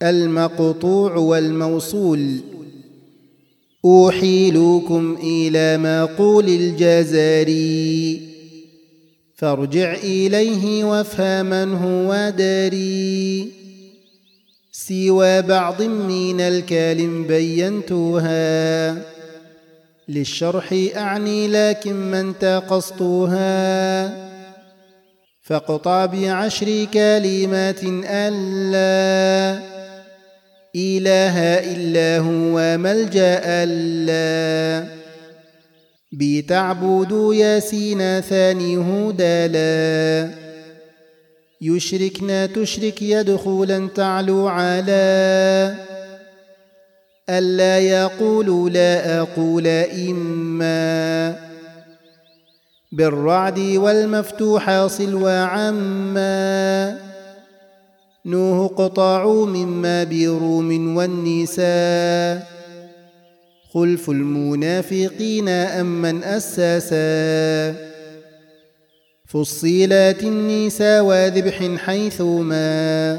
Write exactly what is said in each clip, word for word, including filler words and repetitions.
المقطوع والموصول. أوحيلكم إلى مقول الجزري، فارجع إليه وافهم هو داري. سوى بعض من الكلم بينتها، للشرح أعني لكن من تقصتها. فاقطع بعشر كلمات ألا إله إلا هو ملجأ ألا. بتعبد ياسين ثاني هدلا، يشركنا تشرك يدخلا تعلو على. ألا يقول لا أقول إما، بالرعد والمفتوح صل وعما. نوح قطعوا مما بروم والنساء، خلف المنافقين أمن أساسا. فصيلات النساء وذبح حيثما،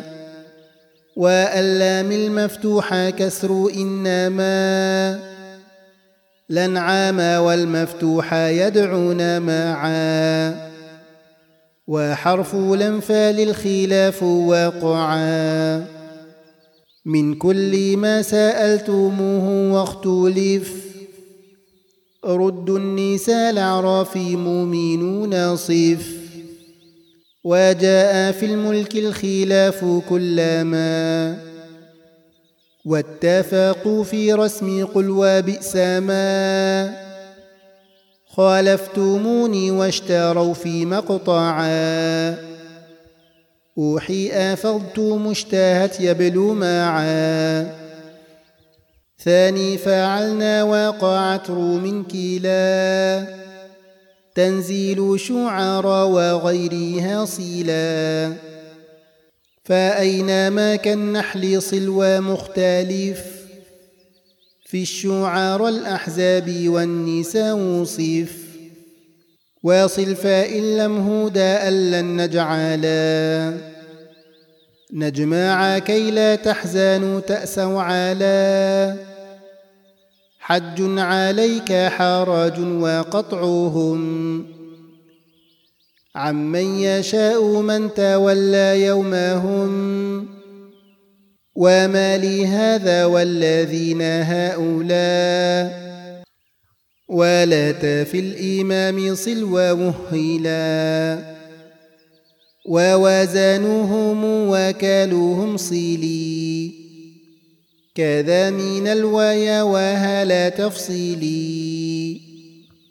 وألام المفتوح كسر إنما. الأنعام والمفتوح يدعون معا، وحرف الأنفال الخلاف وقعا. من كل ما سألتموه واختلف، رد النساء الأعراف مؤمنون صف. وجاء في الملك الخلاف كلما، واتفقوا في رسم قل وبئس ما. خالفتموني واشتروا في مقطعا، أوحي أفضت مشتهت يبلو معا. ثاني فعلنا وقعت روم كلا، تنزيل شعر وغيرها صلا. فأينما كالنحل صلوى مختلف، في الشعر الأحزاب والنساء وصف. واصل فإن لم هدى لن نجعلا، نجمع كي لا تحزنوا تأسوا على. حج عليك حرج وقطعهم، عمن يشاء من تولى يومهم. وما لهذا والذين هؤلاء، ولا تفي الإمام صلوى مهلا. ووازنوهم وكالوهم صيلي، كذا من الويا وهلا تفصيلي.